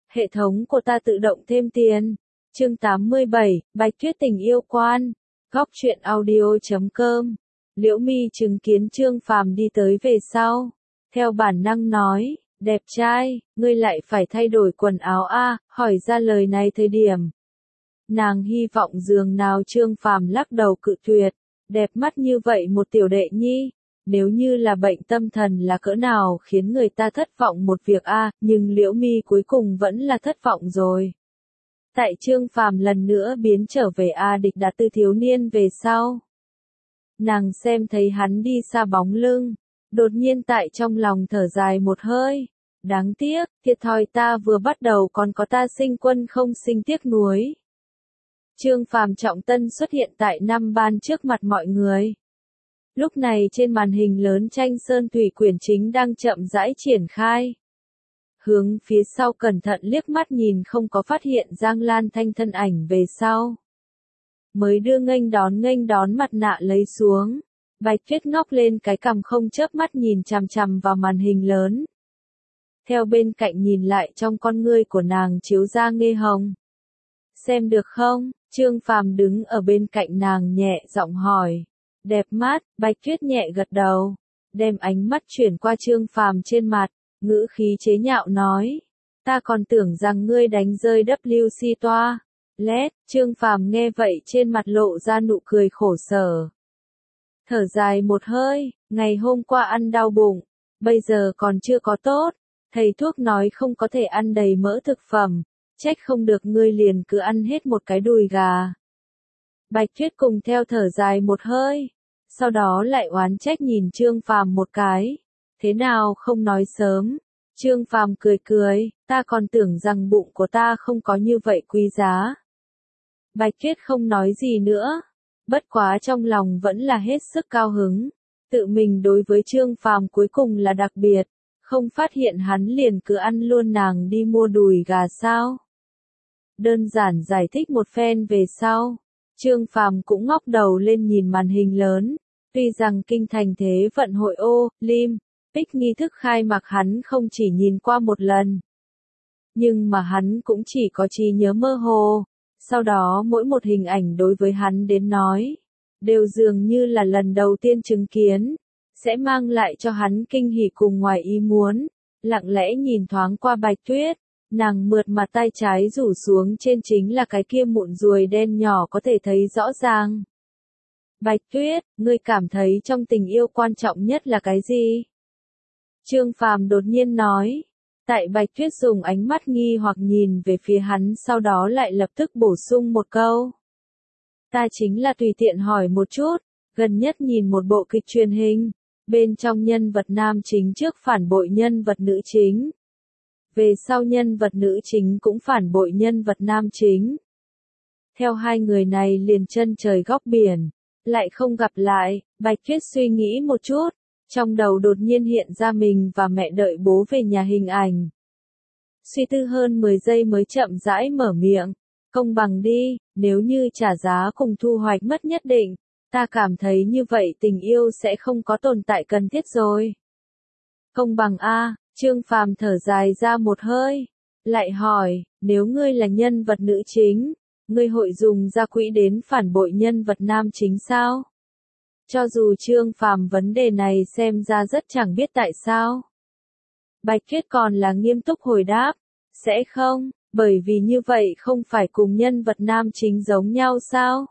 Hệ thống của ta tự động thêm tiền. Chương 87, Bạch Tuyết tình yêu quan. Góc truyện audio.com. Liễu Mi chứng kiến Trương Phàm đi tới về sau. Theo bản năng nói, đẹp trai, ngươi lại phải thay đổi quần áo a, hỏi ra lời này thời điểm. Nàng hy vọng dường nào Trương Phàm lắc đầu cự tuyệt, đẹp mắt như vậy một tiểu đệ nhi. Nếu như là bệnh tâm thần là cỡ nào khiến người ta thất vọng một việc a, nhưng Liễu Mi cuối cùng vẫn là thất vọng rồi. Tại Trương Phàm lần nữa biến trở về địch đạt tư thiếu niên về sau. Nàng xem thấy hắn đi xa bóng lưng, đột nhiên tại trong lòng thở dài một hơi. Đáng tiếc, thiệt thòi ta vừa bắt đầu còn có ta sinh quân không sinh tiếc nuối. Trương Phàm trọng tân xuất hiện tại năm ban trước mặt mọi người. Lúc này trên màn hình lớn tranh sơn thủy quyển chính đang chậm rãi triển khai. Hướng phía sau cẩn thận liếc mắt nhìn không có phát hiện Giang Lan Thanh thân ảnh về sau. Mới đưa nghênh đón mặt nạ lấy xuống. Bạch Tuyết ngóc lên cái cằm không chớp mắt nhìn chằm chằm vào màn hình lớn. Theo bên cạnh nhìn lại trong con ngươi của nàng chiếu ra nghê hồng. Xem được không? Trương Phàm đứng ở bên cạnh nàng nhẹ giọng hỏi. Đẹp mắt, Bạch Tuyết nhẹ gật đầu, đem ánh mắt chuyển qua Trương Phàm trên mặt, ngữ khí chế nhạo nói. Ta còn tưởng rằng ngươi đánh rơi WC toa. Lét, Trương Phàm nghe vậy trên mặt lộ ra nụ cười khổ sở. Thở dài một hơi, ngày hôm qua ăn đau bụng, bây giờ còn chưa có tốt. Thầy thuốc nói không có thể ăn đầy mỡ thực phẩm, trách không được ngươi liền cứ ăn hết một cái đùi gà. Bạch Tuyết cùng theo thở dài một hơi, sau đó lại oán trách nhìn Trương Phàm một cái. Thế nào không nói sớm? Trương Phàm cười cười, ta còn tưởng rằng bụng của ta không có như vậy quý giá. Bạch Tuyết không nói gì nữa, bất quá trong lòng vẫn là hết sức cao hứng. Tự mình đối với Trương Phàm cuối cùng là đặc biệt, không phát hiện hắn liền cứ ăn luôn nàng đi mua đùi gà sao. Đơn giản giải thích một phen về sau. Trương Phàm cũng ngóc đầu lên nhìn màn hình lớn, tuy rằng kinh thành thế vận hội Olympic nghi thức khai mạc hắn không chỉ nhìn qua một lần. Nhưng mà hắn cũng chỉ có trí nhớ mơ hồ, sau đó mỗi một hình ảnh đối với hắn đến nói, đều dường như là lần đầu tiên chứng kiến, sẽ mang lại cho hắn kinh hỉ cùng ngoài ý muốn. Lặng lẽ nhìn thoáng qua Bạch Tuyết. Nàng mượt mà tay trái rủ xuống trên chính là cái kia mụn ruồi đen nhỏ có thể thấy rõ ràng. Bạch Tuyết, ngươi cảm thấy trong tình yêu quan trọng nhất là cái gì? Trương Phàm đột nhiên nói. Tại Bạch Tuyết dùng ánh mắt nghi hoặc nhìn về phía hắn sau đó lại lập tức bổ sung một câu. Ta chính là tùy tiện hỏi một chút, gần nhất nhìn một bộ kịch truyền hình, bên trong nhân vật nam chính trước phản bội nhân vật nữ chính. Về sau nhân vật nữ chính cũng phản bội nhân vật nam chính. Theo hai người này liền chân trời góc biển, lại không gặp lại. Bạch Tuyết suy nghĩ một chút, trong đầu đột nhiên hiện ra mình và mẹ đợi bố về nhà hình ảnh. Suy tư hơn 10 giây mới chậm rãi mở miệng. Công bằng đi, nếu như trả giá cùng thu hoạch mất nhất định, ta cảm thấy như vậy tình yêu sẽ không có tồn tại cần thiết rồi. Công bằng a. Trương Phàm thở dài ra một hơi, lại hỏi, nếu ngươi là nhân vật nữ chính, ngươi hội dùng ra quỹ đến phản bội nhân vật nam chính sao? Cho dù Trương Phàm vấn đề này xem ra rất chẳng biết tại sao. Bạch Tuyết còn là nghiêm túc hồi đáp, sẽ không, bởi vì như vậy không phải cùng nhân vật nam chính giống nhau sao?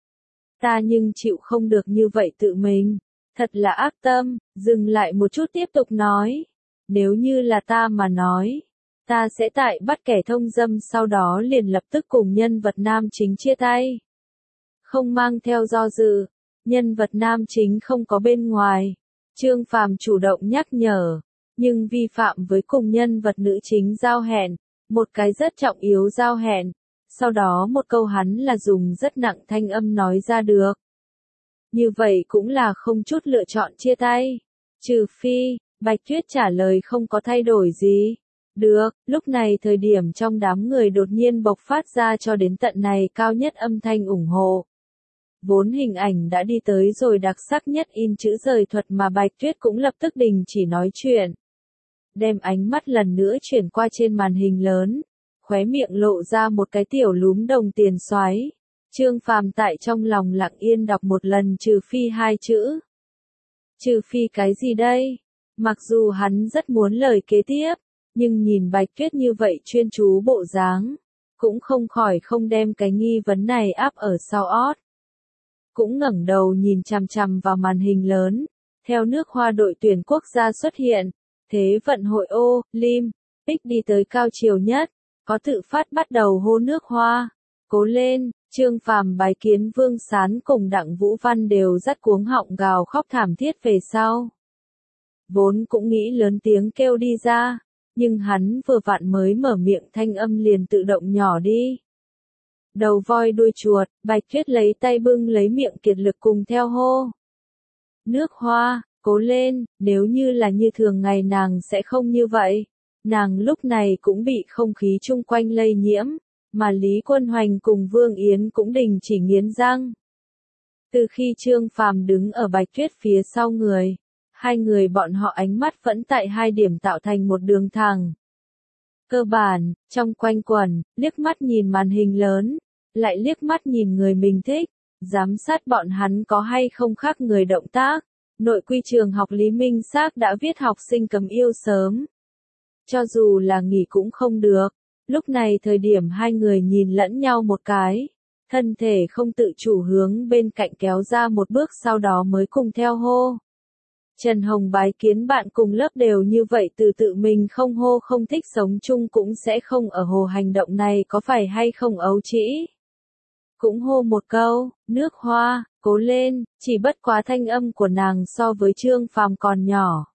Ta nhưng chịu không được như vậy tự mình, thật là ác tâm. Dừng lại một chút tiếp tục nói. Nếu như là ta mà nói, ta sẽ tại bắt kẻ thông dâm sau đó liền lập tức cùng nhân vật nam chính chia tay. Không mang theo do dự, nhân vật nam chính không có bên ngoài. Trương Phàm chủ động nhắc nhở, nhưng vi phạm với cùng nhân vật nữ chính giao hẹn, một cái rất trọng yếu giao hẹn. Sau đó một câu hắn là dùng rất nặng thanh âm nói ra được. Như vậy cũng là không chút lựa chọn chia tay. Trừ phi, Bạch Tuyết trả lời không có thay đổi gì. Được, lúc này thời điểm trong đám người đột nhiên bộc phát ra cho đến tận này cao nhất âm thanh ủng hộ. Vốn hình ảnh đã đi tới rồi đặc sắc nhất in chữ rời thuật mà Bạch Tuyết cũng lập tức đình chỉ nói chuyện. Đem ánh mắt lần nữa chuyển qua trên màn hình lớn. khóe miệng lộ ra một cái tiểu lúm đồng tiền xoáy. Trương Phàm tại trong lòng lặng yên đọc một lần trừ phi hai chữ. Trừ phi cái gì đây? Mặc dù hắn rất muốn lời kế tiếp, nhưng nhìn Bạch Tuyết như vậy chuyên chú bộ dáng, cũng không khỏi không đem cái nghi vấn này áp ở sau ót. Cũng ngẩng đầu nhìn chằm chằm vào màn hình lớn, theo nước hoa đội tuyển quốc gia xuất hiện, thế vận hội Olympic đi tới cao chiều nhất, có tự phát bắt đầu hô nước hoa. Cố lên, Trương Phàm bái kiến Vương Sán cùng Đặng Vũ Văn đều rất cuống họng gào khóc thảm thiết về sau. Vốn cũng nghĩ lớn tiếng kêu đi ra, nhưng hắn vừa vặn mới mở miệng thanh âm liền tự động nhỏ đi. Đầu voi đuôi chuột, Bạch Tuyết lấy tay bưng lấy miệng kiệt lực cùng theo hô. Nước hoa, cố lên, nếu như là như thường ngày nàng sẽ không như vậy. Nàng lúc này cũng bị không khí chung quanh lây nhiễm, mà Lý Quân Hoành cùng Vương Yến cũng đình chỉ nghiến răng. Từ khi Trương Phàm đứng ở Bạch Tuyết phía sau người, hai người bọn họ ánh mắt vẫn tại hai điểm tạo thành một đường thẳng. Cơ bản, trong quanh quẩn, liếc mắt nhìn màn hình lớn, lại liếc mắt nhìn người mình thích, giám sát bọn hắn có hay không khác người động tác. Nội quy trường học Lý Minh Xác đã viết học sinh cấm yêu sớm. Cho dù là nghỉ cũng không được. Lúc này thời điểm hai người nhìn lẫn nhau một cái, thân thể không tự chủ hướng bên cạnh kéo ra một bước sau đó mới cùng theo hô. Trần Hồng bái kiến bạn cùng lớp đều như vậy tự mình không hô không thích sống chung cũng sẽ không ở hồ hành động này có phải hay không ấu trĩ. Cũng hô một câu, nước hoa, cố lên, chỉ bất quá thanh âm của nàng so với Trương Phàm còn nhỏ.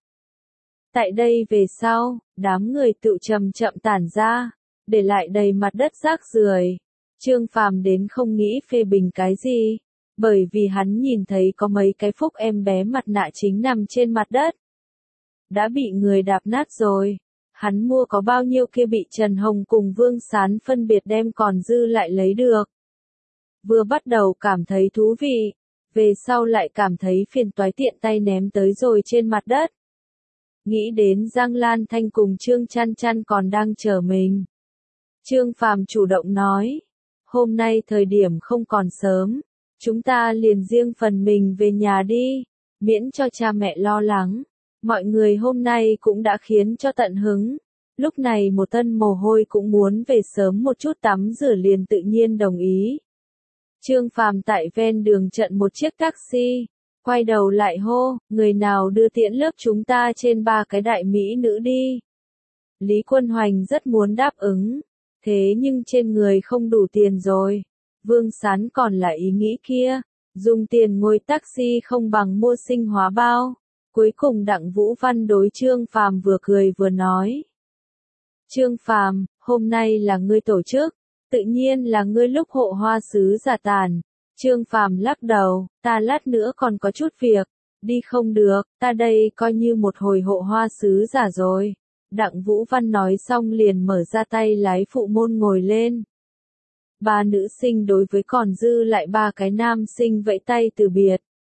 Tại đây về sau, đám người tự chậm chậm tản ra, để lại đầy mặt đất rác rưởi. Trương Phàm đến không nghĩ phê bình cái gì, bởi vì hắn nhìn thấy có mấy cái phúc em bé mặt nạ chính nằm trên mặt đất. Đã bị người đạp nát rồi. Hắn mua có bao nhiêu kia bị Trần Hồng cùng Vương Sán phân biệt đem còn dư lại lấy được. Vừa bắt đầu cảm thấy thú vị, về sau lại cảm thấy phiền toái tiện tay ném tới rồi trên mặt đất. Nghĩ đến Giang Lan Thanh cùng Trương Chăn Chăn còn đang chờ mình. Trương Phàm chủ động nói, hôm nay thời điểm không còn sớm, chúng ta liền riêng phần mình về nhà đi, miễn cho cha mẹ lo lắng. Mọi người hôm nay cũng đã khiến cho tận hứng, lúc này một thân mồ hôi cũng muốn về sớm một chút tắm rửa liền tự nhiên đồng ý. Trương Phàm tại ven đường chặn một chiếc taxi, quay đầu lại hô, người nào đưa tiễn lớp chúng ta trên 3 cái đại mỹ nữ đi. Lý Quân Hoành rất muốn đáp ứng, thế nhưng trên người không đủ tiền rồi. Vương Sán còn là ý nghĩ kia, dùng tiền ngồi taxi không bằng mua sinh hóa bao. Cuối cùng Đặng Vũ Văn đối Trương Phàm vừa cười vừa nói. Trương Phàm, hôm nay là ngươi tổ chức, tự nhiên là ngươi lúc hộ hoa sứ giả tàn. Trương Phàm lắc đầu, ta lát nữa còn có chút việc, đi không được, ta đây coi như một hồi hộ hoa sứ giả rồi. Đặng Vũ Văn nói xong liền mở ra tay lái phụ môn ngồi lên. 3 nữ sinh đối với còn dư lại 3 cái nam sinh vẫy tay từ biệt.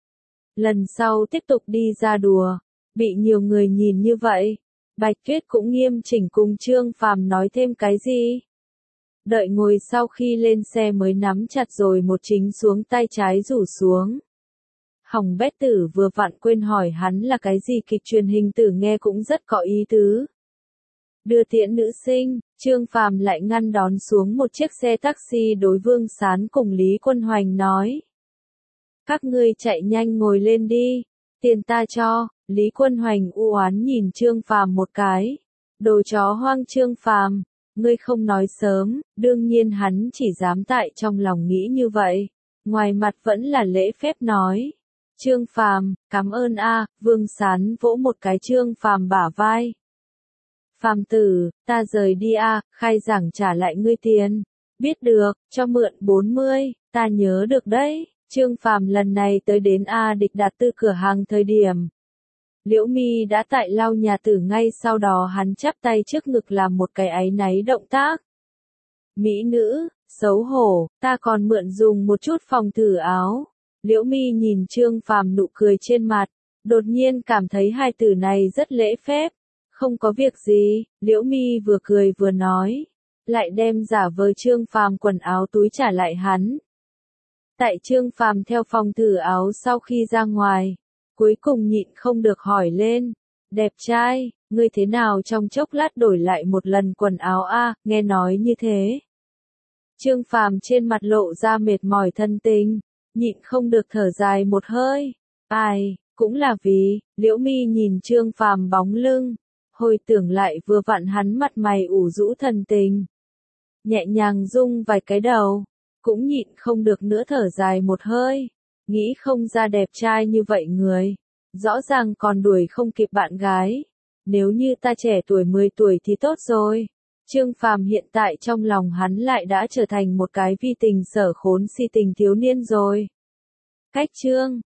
Lần sau tiếp tục đi ra đùa, bị nhiều người nhìn như vậy, Bạch Tuyết cũng nghiêm chỉnh cùng Trương Phàm nói thêm cái gì. Đợi ngồi sau khi lên xe mới nắm chặt rồi một chính xuống tay trái rủ xuống. Hỏng bét tử vừa vặn quên hỏi hắn là cái gì kịch truyền hình tử nghe cũng rất có ý tứ. Đưa tiễn nữ sinh, Trương Phàm lại ngăn đón xuống một chiếc xe taxi đối Vương Sán cùng Lý Quân Hoành nói. Các ngươi chạy nhanh ngồi lên đi, tiền ta cho. Lý Quân Hoành u oán nhìn Trương Phàm một cái. Đồ chó hoang Trương Phàm, ngươi không nói sớm, đương nhiên hắn chỉ dám tại trong lòng nghĩ như vậy. Ngoài mặt vẫn là lễ phép nói. Trương Phàm, cảm ơn a. Vương Sán vỗ một cái Trương Phàm bả vai. Phàm tử, ta rời đi a, khai giảng trả lại ngươi tiền. Biết được, cho mượn 40, ta nhớ được đấy. Trương Phàm lần này tới đến A Địch Đạt Tư cửa hàng thời điểm. Liễu Mi đã tại lau nhà tử ngay sau đó hắn chắp tay trước ngực làm một cái áy náy động tác. Mỹ nữ, xấu hổ, ta còn mượn dùng một chút phòng thử áo. Liễu Mi nhìn Trương Phàm nụ cười trên mặt, đột nhiên cảm thấy hai từ này rất lễ phép. Không có việc gì, Liễu Mi vừa cười vừa nói. lại đem giả vờ Trương Phàm quần áo túi trả lại hắn. Tại Trương Phàm theo phòng thử áo sau khi ra ngoài, cuối cùng nhịn không được hỏi lên, đẹp trai, ngươi thế nào trong chốc lát đổi lại một lần quần áo a, nghe nói như thế. Trương Phàm trên mặt lộ ra mệt mỏi thân tình, nhịn không được thở dài một hơi, ai, cũng là vì, Liễu Mi nhìn Trương Phàm bóng lưng, hồi tưởng lại vừa vặn hắn mặt mày ủ rũ thần tình. Nhẹ nhàng rung vài cái đầu, cũng nhịn không được nữa thở dài một hơi, nghĩ không ra đẹp trai như vậy người, rõ ràng còn đuổi không kịp bạn gái, nếu như ta trẻ tuổi 10 tuổi thì tốt rồi. Trương Phàm hiện tại trong lòng hắn lại đã trở thành một cái vi tình sở khốn si tình thiếu niên rồi. Cách Trương